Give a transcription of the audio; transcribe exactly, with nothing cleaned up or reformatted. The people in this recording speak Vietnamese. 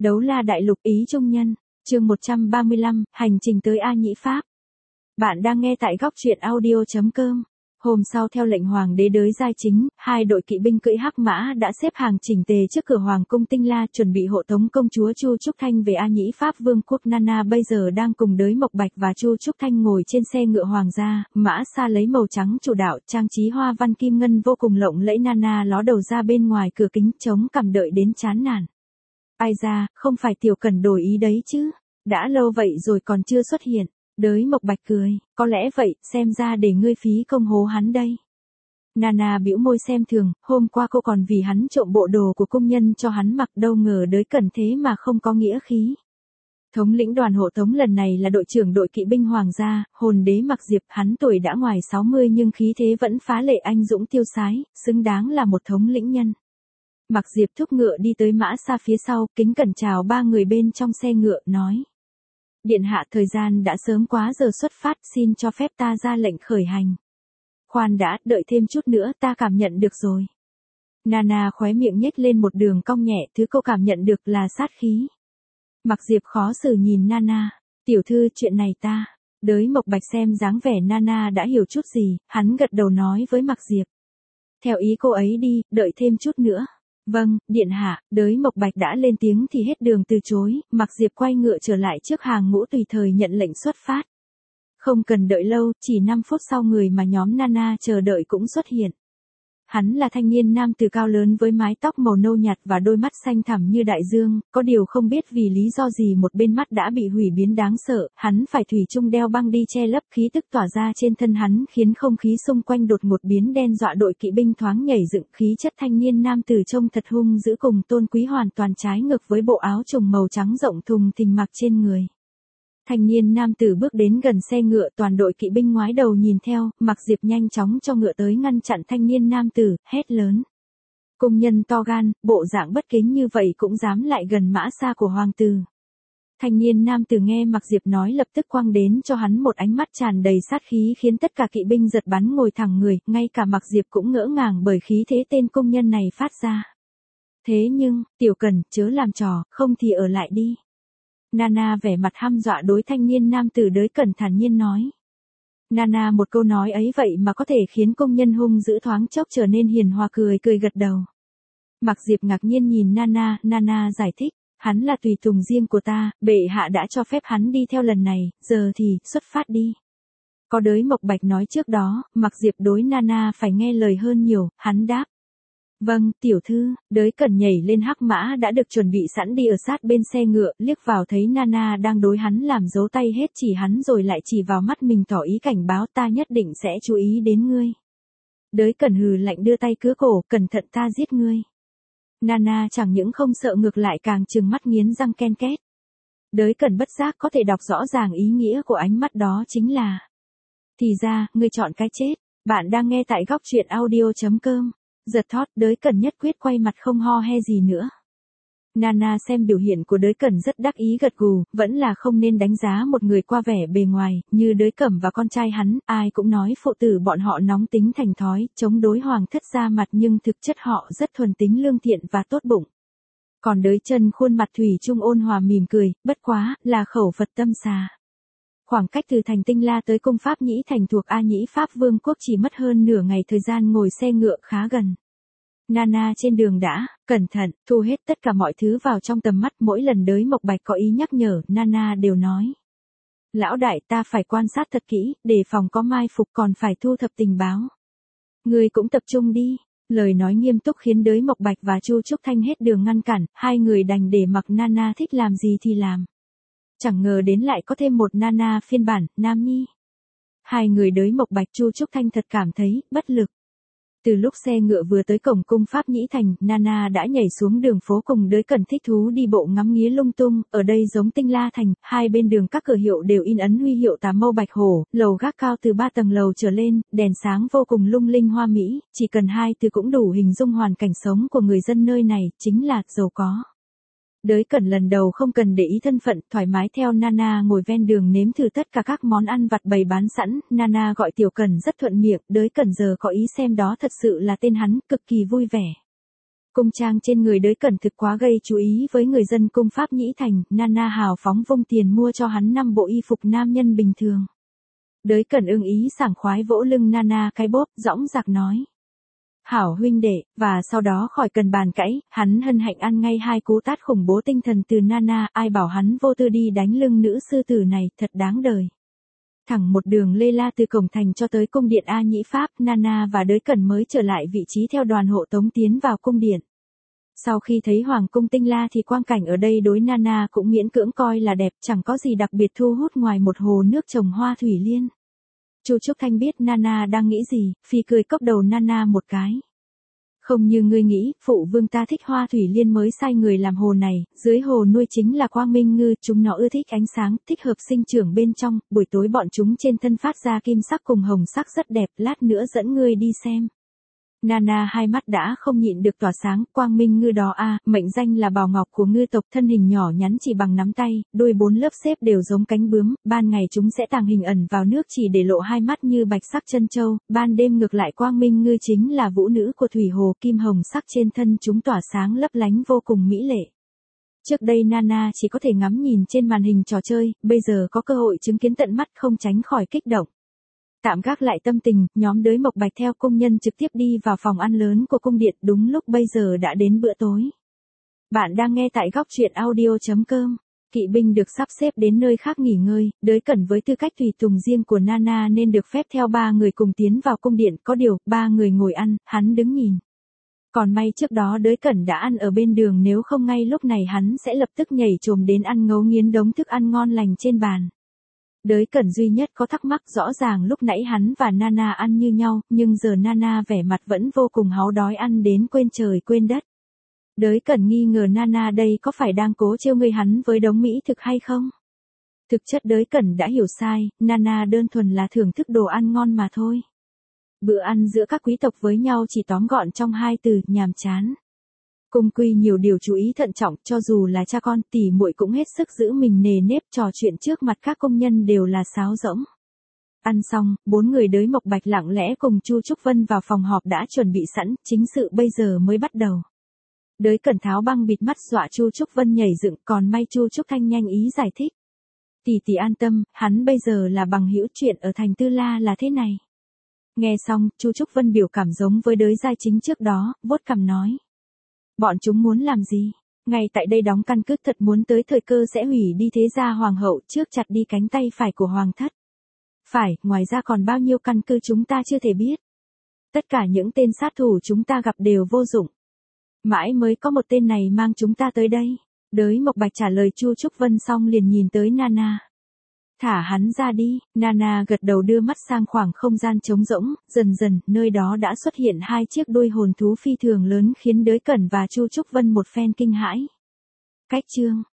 Đấu La Đại Lục Ý Trung Nhân, chương một trăm ba mươi lăm, hành trình tới A Nhĩ Pháp. Bạn đang nghe tại góc truyện audio chấm com. Hôm sau theo lệnh hoàng đế đới giai chính, hai đội kỵ binh cưỡi hắc mã đã xếp hàng chỉnh tề trước cửa hoàng cung Tinh La, chuẩn bị hộ tống công chúa Chu Trúc Thanh về A Nhĩ Pháp vương quốc. Nana bây giờ đang cùng đới Mộc Bạch và Chu Trúc Thanh ngồi trên xe ngựa hoàng gia, mã xa lấy màu trắng chủ đạo, trang trí hoa văn kim ngân vô cùng lộng lẫy. Nana ló đầu ra bên ngoài cửa kính, chống cằm đợi đến chán nản. Ai ra, không phải Tiểu Cẩn đổi ý đấy chứ? Đã lâu vậy rồi còn chưa xuất hiện. Đới Mộc Bạch cười, có lẽ vậy, xem ra để ngươi phí công hố hắn đây. Nana bĩu môi xem thường, hôm qua cô còn vì hắn trộm bộ đồ của cung nhân cho hắn mặc, đâu ngờ Đới Cẩn thế mà không có nghĩa khí. Thống lĩnh đoàn hộ tống lần này là đội trưởng đội kỵ binh hoàng gia, hồn đế Mạc Diệp. Hắn tuổi đã ngoài sáu mươi nhưng khí thế vẫn phá lệ anh dũng tiêu sái, xứng đáng là một thống lĩnh nhân. Mạc Diệp thúc ngựa đi tới mã xa phía sau, kính cẩn chào ba người bên trong xe ngựa, nói: Điện hạ, thời gian đã sớm quá giờ xuất phát, xin cho phép ta ra lệnh khởi hành. Khoan đã, đợi thêm chút nữa, ta cảm nhận được rồi. Nana khóe miệng nhếch lên một đường cong nhẹ, thứ cô cảm nhận được là sát khí. Mạc Diệp khó xử nhìn Nana, tiểu thư, chuyện này ta. Đới Mộc Bạch xem dáng vẻ Nana đã hiểu chút gì, hắn gật đầu nói với Mạc Diệp: Theo ý cô ấy đi, đợi thêm chút nữa. Vâng, điện hạ. Đới Mộc Bạch đã lên tiếng thì hết đường từ chối. Mạc Diệp quay ngựa trở lại trước hàng ngũ, tùy thời nhận lệnh xuất phát. Không cần đợi lâu, chỉ năm phút sau người mà nhóm Nana chờ đợi cũng xuất hiện. Hắn là thanh niên nam tử cao lớn với mái tóc màu nâu nhạt và đôi mắt xanh thẳm như đại dương, có điều không biết vì lý do gì một bên mắt đã bị hủy biến đáng sợ, hắn phải thủy chung đeo băng đi che lấp, khí tức tỏa ra trên thân hắn khiến không khí xung quanh đột ngột biến đen, dọa đội kỵ binh thoáng nhảy dựng. Khí chất thanh niên nam tử trông thật hung dữ cùng tôn quý hoàn toàn trái ngược với bộ áo trùng màu trắng rộng thùng thình mặc trên người. Thanh niên nam tử bước đến gần xe ngựa, toàn đội kỵ binh ngoái đầu nhìn theo. Mạc Diệp nhanh chóng cho ngựa tới ngăn chặn thanh niên nam tử, hét lớn: Cung nhân to gan, bộ dạng bất kính như vậy cũng dám lại gần mã xa của hoàng tử. Thanh niên nam tử nghe Mạc Diệp nói lập tức quăng đến cho hắn một ánh mắt tràn đầy sát khí khiến tất cả kỵ binh giật bắn ngồi thẳng người, ngay cả Mạc Diệp cũng ngỡ ngàng bởi khí thế tên cung nhân này phát ra. Thế nhưng, Tiểu Cẩn, chớ làm trò, không thì ở lại đi. Nana vẻ mặt hăm dọa đối thanh niên nam tử Đới Cẩn thản nhiên nói. Nana một câu nói ấy vậy mà có thể khiến công nhân hung dữ thoáng chốc trở nên hiền hòa, cười cười gật đầu. Mạc Diệp ngạc nhiên nhìn Nana, Nana giải thích, hắn là tùy tùng riêng của ta, bệ hạ đã cho phép hắn đi theo lần này, giờ thì, xuất phát đi. Có Đới Mộc Bạch nói trước đó, Mạc Diệp đối Nana phải nghe lời hơn nhiều, hắn đáp. Vâng, tiểu thư. Đới Cẩn nhảy lên hắc mã đã được chuẩn bị sẵn đi ở sát bên xe ngựa, liếc vào thấy Nana đang đối hắn làm dấu tay hết chỉ hắn rồi lại chỉ vào mắt mình tỏ ý cảnh báo, ta nhất định sẽ chú ý đến ngươi. Đới Cẩn hừ lạnh đưa tay cứa cổ, cẩn thận ta giết ngươi. Nana chẳng những không sợ ngược lại càng trừng mắt nghiến răng ken két. Đới Cẩn bất giác có thể đọc rõ ràng ý nghĩa của ánh mắt đó chính là: Thì ra, ngươi chọn cái chết. Bạn đang nghe tại góc truyện audio chấm com. Giật thót, Đới Cẩn nhất quyết quay mặt không ho he gì nữa. Nana xem biểu hiện của Đới Cẩn rất đắc ý gật gù, vẫn là không nên đánh giá một người qua vẻ bề ngoài, như Đới Cẩm và con trai hắn, ai cũng nói phụ tử bọn họ nóng tính thành thói, chống đối hoàng thất ra mặt nhưng thực chất họ rất thuần tính lương thiện và tốt bụng. Còn Đới Chân khuôn mặt thủy chung ôn hòa mỉm cười, bất quá, là khẩu Phật tâm xà. Khoảng cách từ thành Tinh La tới cung Pháp Nhĩ Thành thuộc A Nhĩ Pháp vương quốc chỉ mất hơn nửa ngày thời gian ngồi xe ngựa khá gần. Nana trên đường đã, cẩn thận, thu hết tất cả mọi thứ vào trong tầm mắt, mỗi lần Đới Mộc Bạch có ý nhắc nhở, Nana đều nói. Lão đại, ta phải quan sát thật kỹ, đề phòng có mai phục, còn phải thu thập tình báo. Người cũng tập trung đi. Lời nói nghiêm túc khiến Đới Mộc Bạch và Chu Trúc Thanh hết đường ngăn cản, hai người đành để mặc Nana thích làm gì thì làm. Chẳng ngờ đến lại có thêm một Nana phiên bản, nam nhi. Hai người Đới Mộc Bạch Chu Trúc Thanh thật cảm thấy, bất lực. Từ lúc xe ngựa vừa tới cổng cung Pháp Nhĩ Thành, Nana đã nhảy xuống đường phố cùng Đới Cẩn thích thú đi bộ ngắm nghía lung tung, ở đây giống Tinh La Thành, hai bên đường các cửa hiệu đều in ấn huy hiệu Tà Mâu Bạch Hổ, lầu gác cao từ ba tầng lầu trở lên, đèn sáng vô cùng lung linh hoa mỹ, chỉ cần hai từ cũng đủ hình dung hoàn cảnh sống của người dân nơi này, chính là giàu có. Đới Cẩn lần đầu không cần để ý thân phận, thoải mái theo Nana ngồi ven đường nếm thử tất cả các món ăn vặt bày bán sẵn, Nana gọi Tiểu Cẩn rất thuận miệng, Đới Cẩn giờ có ý xem đó thật sự là tên hắn, cực kỳ vui vẻ. Cung trang trên người Đới Cẩn thực quá gây chú ý với người dân cung Pháp Nhĩ Thành, Nana hào phóng vung tiền mua cho hắn năm bộ y phục nam nhân bình thường. Đới Cẩn ưng ý sảng khoái vỗ lưng Nana cái bóp, dõng dạc nói. Hảo huynh đệ, và sau đó khỏi cần bàn cãi, hắn hân hạnh ăn ngay hai cú tát khủng bố tinh thần từ Nana, ai bảo hắn vô tư đi đánh lưng nữ sư tử này, thật đáng đời. Thẳng một đường lê la từ cổng thành cho tới cung điện A Nhĩ Pháp, Nana và Đới Cẩn mới trở lại vị trí theo đoàn hộ tống tiến vào cung điện. Sau khi thấy hoàng cung tinh la thì quang cảnh ở đây đối Nana cũng miễn cưỡng coi là đẹp, chẳng có gì đặc biệt thu hút ngoài một hồ nước trồng hoa thủy liên. Chu Trúc Thanh biết Nana đang nghĩ gì, phi cười cốc đầu Nana một cái. Không như ngươi nghĩ, phụ vương ta thích hoa thủy liên mới sai người làm hồ này, dưới hồ nuôi chính là quang minh ngư, chúng nó ưa thích ánh sáng, thích hợp sinh trưởng bên trong, buổi tối bọn chúng trên thân phát ra kim sắc cùng hồng sắc rất đẹp, lát nữa dẫn ngươi đi xem. Nana hai mắt đã không nhịn được tỏa sáng, quang minh ngư đó a, à, mệnh danh là bào ngọc của ngư tộc, thân hình nhỏ nhắn chỉ bằng nắm tay, đuôi bốn lớp xếp đều giống cánh bướm, ban ngày chúng sẽ tàng hình ẩn vào nước chỉ để lộ hai mắt như bạch sắc chân châu, ban đêm ngược lại quang minh ngư chính là vũ nữ của thủy hồ, kim hồng sắc trên thân chúng tỏa sáng lấp lánh vô cùng mỹ lệ. Trước đây Nana chỉ có thể ngắm nhìn trên màn hình trò chơi, bây giờ có cơ hội chứng kiến tận mắt không tránh khỏi kích động. Tạm gác lại tâm tình, nhóm Đới Mộc Bạch theo công nhân trực tiếp đi vào phòng ăn lớn của cung điện, đúng lúc bây giờ đã đến bữa tối. Bạn đang nghe tại góc truyện audio chấm com. Kỵ binh được sắp xếp đến nơi khác nghỉ ngơi, Đới Cẩn với tư cách tùy tùng riêng của Nana nên được phép theo ba người cùng tiến vào cung điện, có điều, ba người ngồi ăn, hắn đứng nhìn. Còn may trước đó Đới Cẩn đã ăn ở bên đường, nếu không ngay lúc này hắn sẽ lập tức nhảy chồm đến ăn ngấu nghiến đống thức ăn ngon lành trên bàn. Đới Cẩn duy nhất có thắc mắc, rõ ràng lúc nãy hắn và Nana ăn như nhau, nhưng giờ Nana vẻ mặt vẫn vô cùng háu đói ăn đến quên trời quên đất. Đới Cẩn nghi ngờ Nana đây có phải đang cố trêu người hắn với đống mỹ thực hay không? Thực chất Đới Cẩn đã hiểu sai, Nana đơn thuần là thưởng thức đồ ăn ngon mà thôi. Bữa ăn giữa các quý tộc với nhau chỉ tóm gọn trong hai từ, nhàm chán. Cung quy nhiều điều chú ý thận trọng, cho dù là cha con, tỉ muội cũng hết sức giữ mình nề nếp, trò chuyện trước mặt các công nhân đều là sáo rỗng. Ăn xong, bốn người Đới Mộc Bạch lặng lẽ cùng Chu Trúc Vân vào phòng họp đã chuẩn bị sẵn, chính sự bây giờ mới bắt đầu. Đới Cẩn tháo băng bịt mắt dọa Chu Trúc Vân nhảy dựng, còn may Chu Trúc Thanh nhanh ý giải thích. Tỷ tỷ an tâm, hắn bây giờ là bằng hữu, chuyện ở thành Tư La là thế này. Nghe xong, Chu Trúc Vân biểu cảm giống với Đới Giai Chính trước đó, vuốt cằm nói. Bọn chúng muốn làm gì? Ngay tại đây đóng căn cứ, thật muốn tới thời cơ sẽ hủy đi thế gia hoàng hậu, trước chặt đi cánh tay phải của hoàng thất. Phải, ngoài ra còn bao nhiêu căn cứ chúng ta chưa thể biết. Tất cả những tên sát thủ chúng ta gặp đều vô dụng. Mãi mới có một tên này mang chúng ta tới đây. Đới Mộc Bạch trả lời Chu Trúc Vân xong liền nhìn tới Nana. Thả hắn ra đi, Nana gật đầu đưa mắt sang khoảng không gian trống rỗng, dần dần, nơi đó đã xuất hiện hai chiếc đuôi hồn thú phi thường lớn khiến Đới Cẩn và Chu Trúc Vân một phen kinh hãi. Cách chương